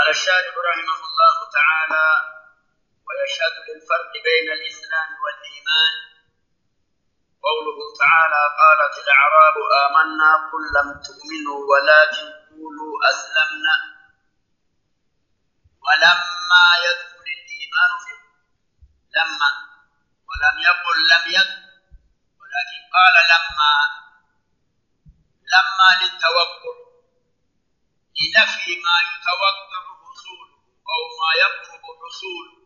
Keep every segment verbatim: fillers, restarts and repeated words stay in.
قال الشارح رحمه الله تعالى: ويشهد للفرق بين الإسلام والإيمان قوله تعالى: قالت الأعراب آمنا قل لم تؤمنوا ولكن قولوا أسلمنا ولما يدخل الإيمان في لما ولم يقل لم يدخل ولكن قال لما لما للتوقع لنفي ما يتوقع حصوله أو ما يقرب حصوله.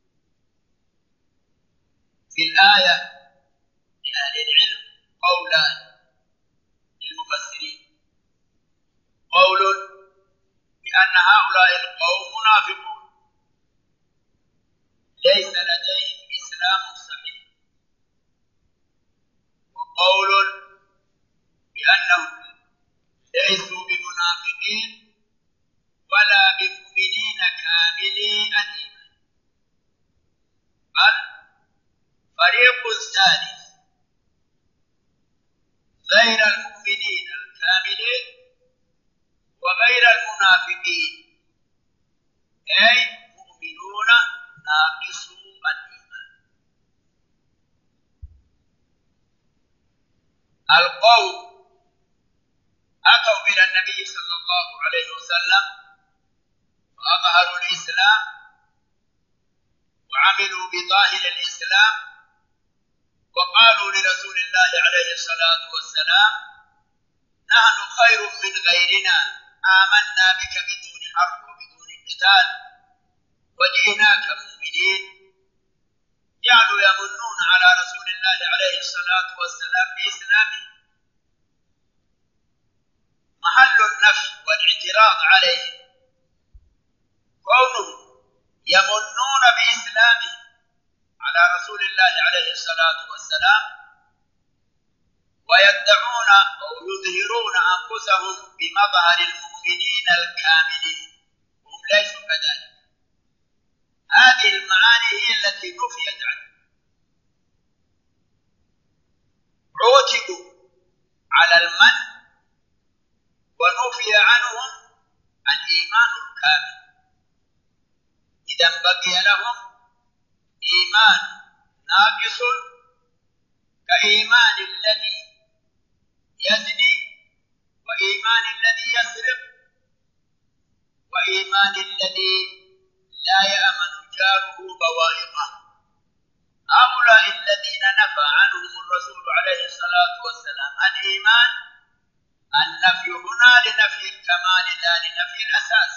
في الآية لأهل العلم قولان للمفسرين: قول بأن هؤلاء القوم منافقون ليس لديهم إسلام صحيح، وقول بأنهم ليسوا بمنافقين ولا بمؤمنين كاملي الإيمان، بل فريق ثالث غير المؤمنين الكاملين وغير المنافقين، أي مؤمنون ناقصو الإيمان. القوم أتوا إلى النبي صلى الله عليه وسلم وأظهروا الإسلام وعملوا بظاهر الإسلام وقالوا لرسول الله عليه الصلاة والسلام: نحن خير من غيرنا، آمنا بك بدون حرب وبدون قتال وجئناك مؤمنين. جعلوا يمنون على رسول الله عليه الصلاة والسلام بإسلامه. محل النفي والاعتراض عليه كونهم يمنون بإسلامه على رسول الله عليه الصلاة والسلام ويدعون أو يظهرون أنفسهم بمظهر المؤمنين الكاملين وهم ليسوا كذلك. هذه المعاني هي التي نفيت عنهم. عوتبوا على المن ونفي عنهم الإيمان الكامل، إذا بقي لهم إيمان ناقص كإيمان الذي يزني وإيمان الذي يسرق وإيمان الذي لا يأمن جاره بوائقه. هؤلاء الذين نفى عنهم الرسول عليه الصلاة والسلام الإيمان، النفي هنا لنفي الكمال لا لنفي الأساس.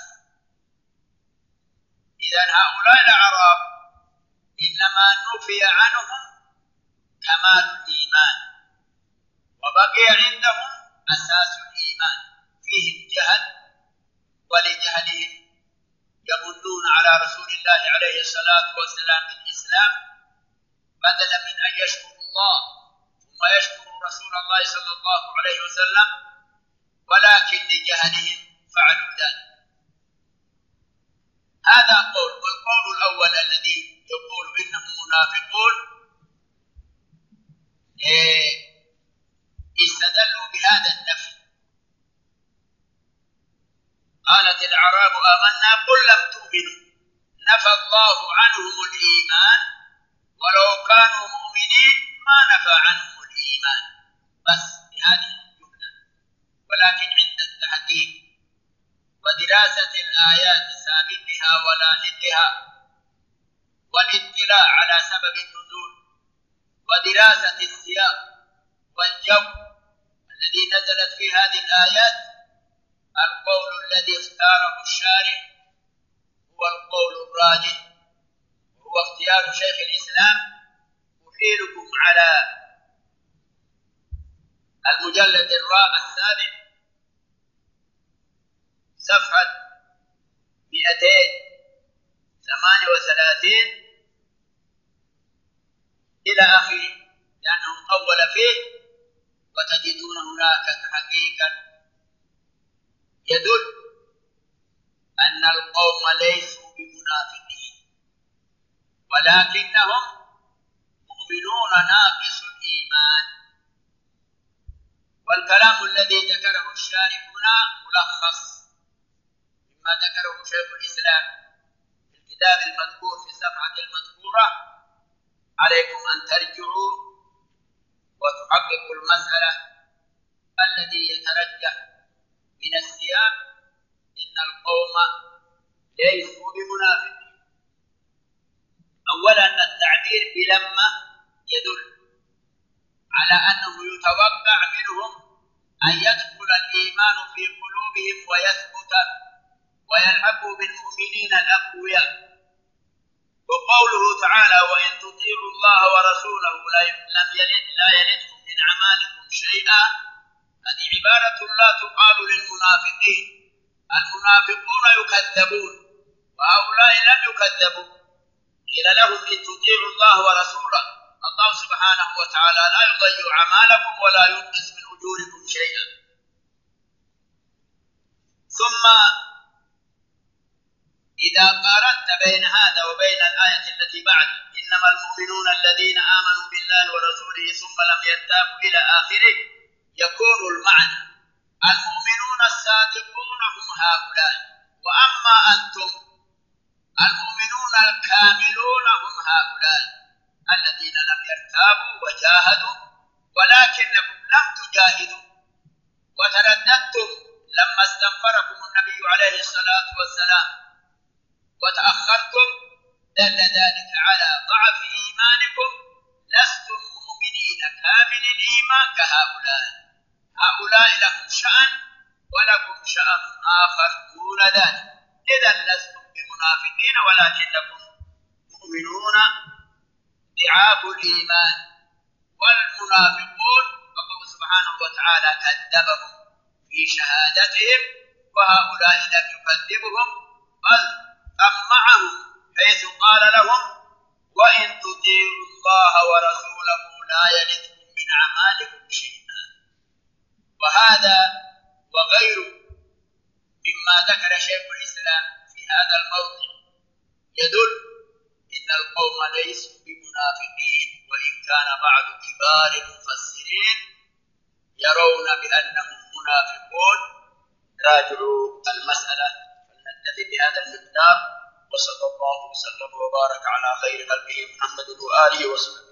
إذن هؤلاء الأعراب إنما نفي عنهم كمال الإيمان وبقي عندهم أساس الإيمان، فيهم جهل، ولجهلهم يمنون على رسول الله عليه الصلاة والسلام بالإسلام بدلا من أن يشكروا الله ثم يشكروا رسول الله صلى الله عليه وسلم، ولكن لجهلهم فعلوا ذلك. هذا قول. والقول الأول الذي يقول إنهم منافقون استدلوا بهذا النفي. قالت الأعراب آمنا قل لم تؤمنوا، نفى الله عنهم الإيمان، ولو كانوا مؤمنين ما نفى عنهم الإيمان، بس بهذه الجملة. ولكن عند التحقيق ودراسة الآيات سابقها ولاحقها والاطلاع على سبب النزول ودراسة السياق والجو الذي نزلت في هذه الآيات، القول الذي اختاره الشارع هو القول الراجح، وهو اختيار شيخ الإسلام. أحيلكم على المجلد الرابع السابع صفحة مئتين وثمانية وثلاثين إلى آخره، لأنه طول فيه، وتجدون هناك تحقيقا يدل أن القوم ليسوا بمنافقين ولكنهم مؤمنون ناقص الإيمان. والكلام الذي ذكره الشارح هنا ملخص مما ذكره شيخ الإسلام في الكتاب المذكور في الصفحة المذكورة، عليكم أن ترجعوا وتحققوا المسألة الذي يترجح من السياق إن القوم ليسوا بمنافقين. أولا التعبير بلما يدل على أنه يتوقع منهم أن يدخل الإيمان في قلوبهم ويثبت ويلحقوا بالمؤمنين الأقوياء. وقوله تعالى وإن تطيعوا الله ورسوله لم يلد لا يلدكم من أعمالكم شيئا، هذه عبارة لا تقال للمنافقين. المنافقون يكذبون وهؤلاء لم يكذبوا، قيل لهم إن تطيعوا الله ورسوله الله سبحانه وتعالى لا يضيع أعمالكم ولا ينقص من أجوركم شيئا. ثم إذا قارنت بين هذا وبين الآية التي بعد إنما المؤمنون الذين آمنوا بالله ورسوله ثم لم يرتابوا إلى آخره، يكون المعنى المؤمنون الصادقون هم هؤلاء، وأما أنتم المؤمنون الكاملون هم هؤلاء الذين لم يرتابوا وجاهدوا، ولكنكم لم تجاهدوا وترددتم لما استنفركم النبي عليه الصلاة والسلام وتأخرتم، دل ذلك على ضعف إيمانكم. لستم مؤمنين كامل الإيمان كهؤلاء، هؤلاء لهم شأن ولكم شأن آخر دون ذلك، إذا لستم بمنافقين ولكنكم مؤمنون ضعاف الإيمان. والمنافقون الله سبحانه وتعالى كذبهم في شهادتهم، وهؤلاء لم يكذبهم بل طمعهم حيث قال لهم وإن تطيعوا الله ورسوله لا يلدكم من أعمالكم شيئا. وهذا وغيره مما ذكر شيخ الإسلام في هذا الموضع يدل إن القوم ليسوا بمنافقين، وإن كان بعض كبار المفسرين يرون بأنهم منافقون. راجعوا المسألة. فلنكتفي بهذا المقدار، وصلى الله وسلم وبارك على خير خلقه محمد وآله وسلم.